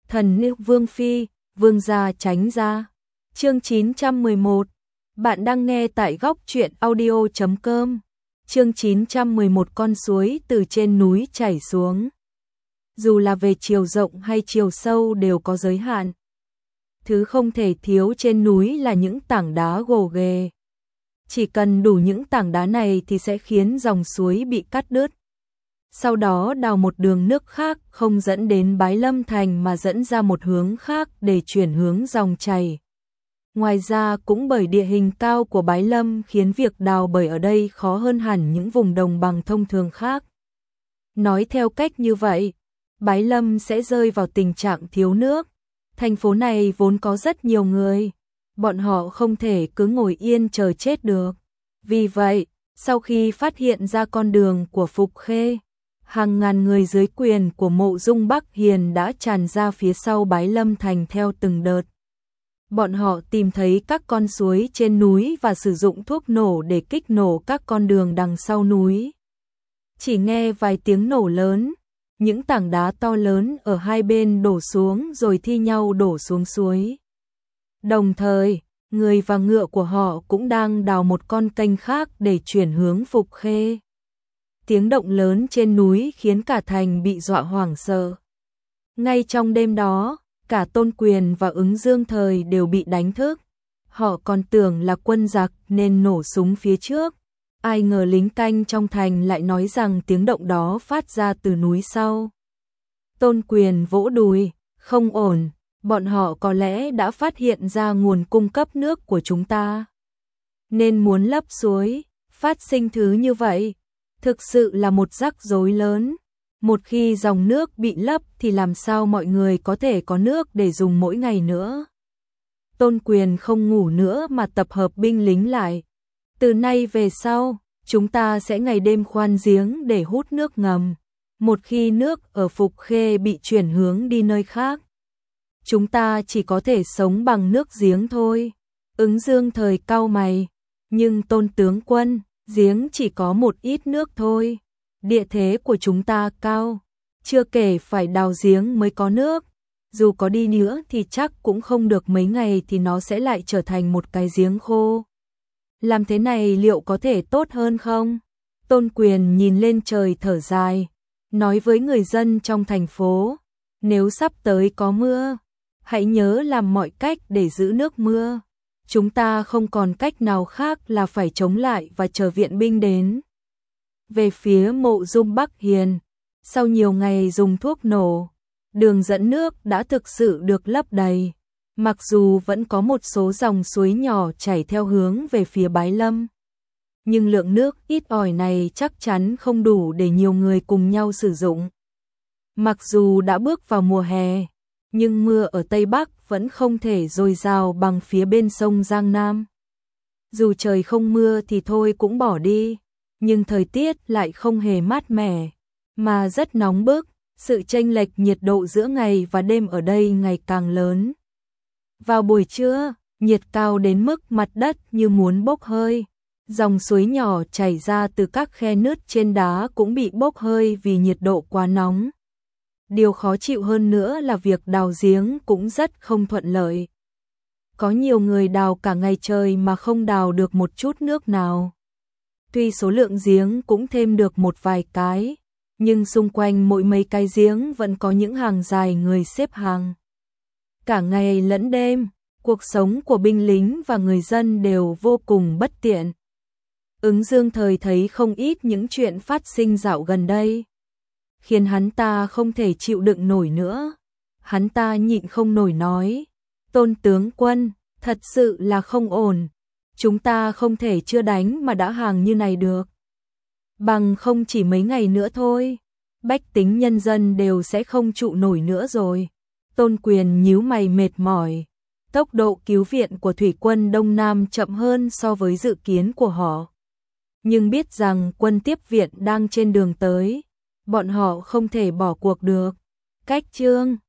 Thần nữ Vương Phi, Vương gia tránh ra. Chương 911. Bạn đang nghe tại góc truyện audio.com. Chương 911. Con suối từ trên núi chảy xuống. Dù là về chiều rộng hay chiều sâu đều có giới hạn. Thứ không thể thiếu trên núi là những tảng đá gồ ghề. Chỉ cần đủ những tảng đá này thì sẽ khiến dòng suối bị cắt đứt. Sau đó đào một đường nước khác không dẫn đến Bái Lâm Thành mà dẫn ra một hướng khác để chuyển hướng dòng chảy. Ngoài ra cũng bởi địa hình cao của Bái Lâm khiến việc đào bới ở đây khó hơn hẳn những vùng đồng bằng thông thường khác. Nói theo cách như vậy, Bái Lâm sẽ rơi vào tình trạng thiếu nước. Thành phố này vốn có rất nhiều người, bọn họ không thể cứ ngồi yên chờ chết được. Vì vậy, sau khi phát hiện ra con đường của Phục Khê, hàng ngàn người dưới quyền của Mộ Dung Bắc Hiền đã tràn ra phía sau Bái Lâm Thành theo từng đợt. Bọn họ tìm thấy các con suối trên núi và sử dụng thuốc nổ để kích nổ các con đường đằng sau núi. Chỉ nghe vài tiếng nổ lớn, những tảng đá to lớn ở hai bên đổ xuống rồi thi nhau đổ xuống suối. Đồng thời, người và ngựa của họ cũng đang đào một con kênh khác để chuyển hướng Phục Khê. Tiếng động lớn trên núi khiến cả thành bị dọa hoảng sợ. Ngay trong đêm đó, cả Tôn Quyền và Ứng Dương Thời đều bị đánh thức. Họ còn tưởng là quân giặc nên nổ súng phía trước. Ai ngờ lính canh trong thành lại nói rằng tiếng động đó phát ra từ núi sau. Tôn Quyền vỗ đùi, không ổn, bọn họ có lẽ đã phát hiện ra nguồn cung cấp nước của chúng ta. Nên muốn lấp suối, phát sinh thứ như vậy. Thực sự là một rắc rối lớn. Một khi dòng nước bị lấp thì làm sao mọi người có thể có nước để dùng mỗi ngày nữa. Tôn Quyền không ngủ nữa mà tập hợp binh lính lại. Từ nay về sau, chúng ta sẽ ngày đêm khoan giếng để hút nước ngầm. Một khi nước ở Phục Khê bị chuyển hướng đi nơi khác, chúng ta chỉ có thể sống bằng nước giếng thôi. Ứng Dương Thời cau mày, nhưng Tôn tướng quân, giếng chỉ có một ít nước thôi. Địa thế của chúng ta cao, chưa kể phải đào giếng mới có nước. Dù có đi nữa thì chắc cũng không được mấy ngày thì nó sẽ lại trở thành một cái giếng khô. Làm thế này liệu có thể tốt hơn không? Tôn Quyền nhìn lên trời thở dài, nói với người dân trong thành phố, nếu sắp tới có mưa, hãy nhớ làm mọi cách để giữ nước mưa. Chúng ta không còn cách nào khác là phải chống lại và chờ viện binh đến. Về phía Mộ Dung Bắc Hiền, sau nhiều ngày dùng thuốc nổ, đường dẫn nước đã thực sự được lấp đầy. Mặc dù vẫn có một số dòng suối nhỏ chảy theo hướng về phía Bái Lâm, nhưng lượng nước ít ỏi này chắc chắn không đủ để nhiều người cùng nhau sử dụng. Mặc dù đã bước vào mùa hè, nhưng mưa ở Tây Bắc vẫn không thể dồi dào bằng phía bên sông Giang Nam. Dù trời không mưa thì thôi cũng bỏ đi, nhưng thời tiết lại không hề mát mẻ, mà rất nóng bức, sự chênh lệch nhiệt độ giữa ngày và đêm ở đây ngày càng lớn. Vào buổi trưa, nhiệt cao đến mức mặt đất như muốn bốc hơi. Dòng suối nhỏ chảy ra từ các khe nứt trên đá cũng bị bốc hơi vì nhiệt độ quá nóng. Điều khó chịu hơn nữa là việc đào giếng cũng rất không thuận lợi. Có nhiều người đào cả ngày trời mà không đào được một chút nước nào. Tuy số lượng giếng cũng thêm được một vài cái, nhưng xung quanh mỗi mấy cái giếng vẫn có những hàng dài người xếp hàng. Cả ngày lẫn đêm, cuộc sống của binh lính và người dân đều vô cùng bất tiện. Ứng Dương Thời thấy không ít những chuyện phát sinh dạo gần đây, khiến hắn ta không thể chịu đựng nổi nữa. Hắn ta nhịn không nổi nói, Tôn tướng quân, thật sự là không ổn. Chúng ta không thể chưa đánh mà đã hàng như này được. Bằng không chỉ mấy ngày nữa thôi, bách tính nhân dân đều sẽ không trụ nổi nữa rồi. Tôn Quyền nhíu mày mệt mỏi. Tốc độ cứu viện của thủy quân Đông Nam chậm hơn so với dự kiến của họ. Nhưng biết rằng quân tiếp viện đang trên đường tới, bọn họ không thể bỏ cuộc được. Cách chương